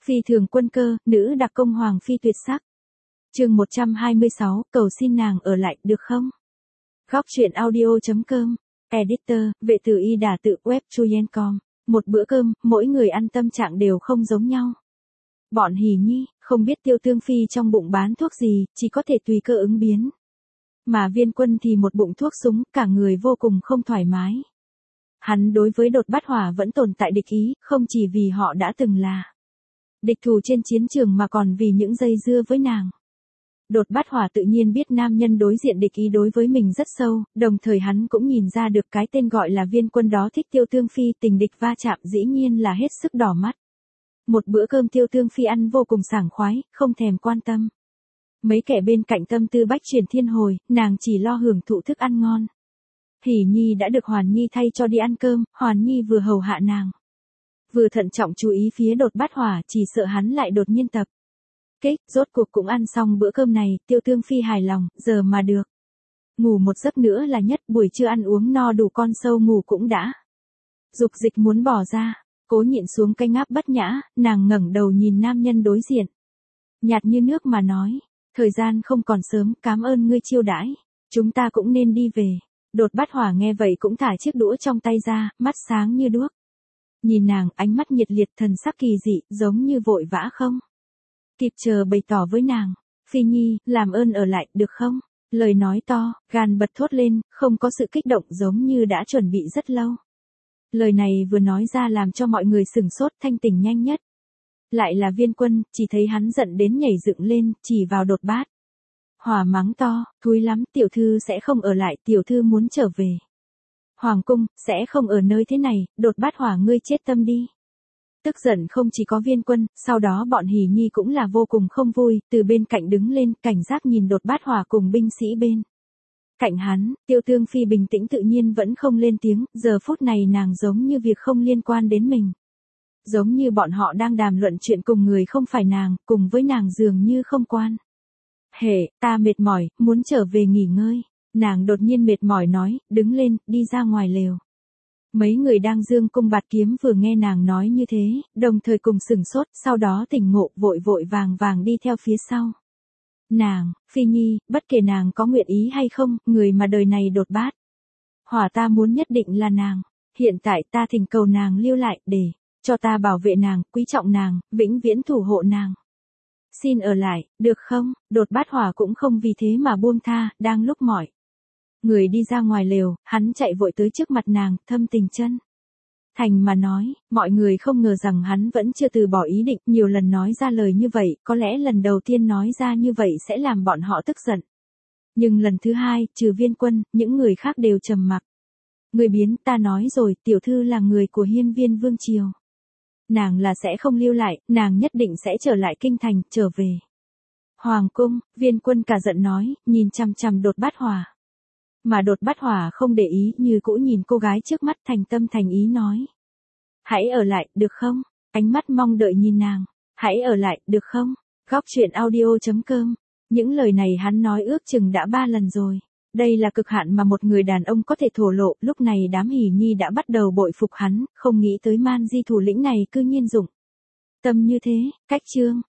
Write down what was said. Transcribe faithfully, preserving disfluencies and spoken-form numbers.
Phi thường quân cơ, nữ đặc công hoàng phi tuyệt sắc. Chương một trăm hai mươi sáu, cầu xin nàng ở lại, được không? Góc truyện audio.com, Editor, vệ tử y đả tự web chuyen chấm com. Một bữa cơm, mỗi người ăn tâm trạng đều không giống nhau. Bọn Hỉ Nhi, không biết Tiêu Tương Phi trong bụng bán thuốc gì, chỉ có thể tùy cơ ứng biến. Mà Viên Quân thì một bụng thuốc súng, cả người vô cùng không thoải mái. Hắn đối với Đột Bát Hỏa vẫn tồn tại địch ý, không chỉ vì họ đã từng là địch thù trên chiến trường mà còn vì những dây dưa với nàng. Đột Bát Hỏa tự nhiên biết nam nhân đối diện địch ý đối với mình rất sâu, đồng thời hắn cũng nhìn ra được cái tên gọi là Viên Quân đó thích Tiêu Tương Phi, tình địch va chạm dĩ nhiên là hết sức đỏ mắt. Một bữa cơm Tiêu Tương Phi ăn vô cùng sảng khoái, không thèm quan tâm mấy kẻ bên cạnh tâm tư bách chuyển thiên hồi, nàng chỉ lo hưởng thụ thức ăn ngon. Hỉ Nhi đã được Hoàn Nhi thay cho đi ăn cơm, Hoàn Nhi vừa hầu hạ nàng, vừa thận trọng chú ý phía Đột Bát Hỏa, chỉ sợ hắn lại đột nhiên tập kích. Rốt cuộc cũng ăn xong bữa cơm này, Tiêu Tương Phi hài lòng, giờ mà được ngủ một giấc nữa là nhất, buổi trưa ăn uống no đủ con sâu ngủ cũng đã dục dịch muốn bỏ ra. Cố nhịn xuống cái ngáp bất nhã, nàng ngẩng đầu nhìn nam nhân đối diện, nhạt như nước mà nói, thời gian không còn sớm, cảm ơn ngươi chiêu đãi, chúng ta cũng nên đi về. Đột Bát Hỏa nghe vậy cũng thả chiếc đũa trong tay ra, mắt sáng như đuốc. Nhìn nàng, ánh mắt nhiệt liệt, thần sắc kỳ dị, giống như vội vã không kịp chờ bày tỏ với nàng. Phi Nhi, làm ơn ở lại, được không? Lời nói to, gan bật thốt lên, không có sự kích động giống như đã chuẩn bị rất lâu. Lời này vừa nói ra làm cho mọi người sửng sốt, thanh tỉnh nhanh nhất lại là Viên Quân, chỉ thấy hắn giận đến nhảy dựng lên, chỉ vào Đột Bát Hỏa mắng to, thúi lắm, tiểu thư sẽ không ở lại, tiểu thư muốn trở về hoàng cung, sẽ không ở nơi thế này, Đột Bát Hỏa ngươi chết tâm đi. Tức giận không chỉ có Viên Quân, sau đó bọn Hỉ Nhi cũng là vô cùng không vui, từ bên cạnh đứng lên, cảnh giác nhìn Đột Bát Hỏa cùng binh sĩ bên cạnh hắn. Tiêu Tương Phi bình tĩnh tự nhiên vẫn không lên tiếng, giờ phút này nàng giống như việc không liên quan đến mình. Giống như bọn họ đang đàm luận chuyện cùng người không phải nàng, cùng với nàng dường như không quan hệ. Ta mệt mỏi, muốn trở về nghỉ ngơi. Nàng đột nhiên mệt mỏi nói, đứng lên, đi ra ngoài lều. Mấy người đang dương cung bạt kiếm vừa nghe nàng nói như thế, đồng thời cùng sửng sốt, sau đó tỉnh ngộ, vội vội vàng vàng đi theo phía sau nàng. Phi Nhi, bất kể nàng có nguyện ý hay không, người mà đời này Đột Bát Hỏa ta muốn nhất định là nàng. Hiện tại ta thỉnh cầu nàng lưu lại, để cho ta bảo vệ nàng, quý trọng nàng, vĩnh viễn thủ hộ nàng. Xin ở lại, được không? Đột Bát Hỏa cũng không vì thế mà buông tha, đang lúc mọi người đi ra ngoài lều, hắn chạy vội tới trước mặt nàng, thâm tình chân thành mà nói. Mọi người không ngờ rằng hắn vẫn chưa từ bỏ ý định, nhiều lần nói ra lời như vậy, có lẽ lần đầu tiên nói ra như vậy sẽ làm bọn họ tức giận. Nhưng lần thứ hai, trừ Viên Quân, những người khác đều trầm mặc. Người biến, ta nói rồi, tiểu thư là người của Hiên Viên Vương Triều. Nàng là sẽ không lưu lại, nàng nhất định sẽ trở lại kinh thành, trở về hoàng cung. Viên Quân cả giận nói, nhìn chằm chằm Đột Bát Hỏa. Mà Đột Bát Hỏa không để ý, như cũ nhìn cô gái trước mắt, thành tâm thành ý nói, hãy ở lại, được không? Ánh mắt mong đợi nhìn nàng, hãy ở lại, được không? Góc truyện audio.com. Những lời này hắn nói ước chừng đã ba lần rồi. Đây là cực hạn mà một người đàn ông có thể thổ lộ. Lúc này đám Hỉ Nhi đã bắt đầu bội phục hắn, không nghĩ tới Man Di thủ lĩnh này cư nhiên dụng tâm như thế. Cách chương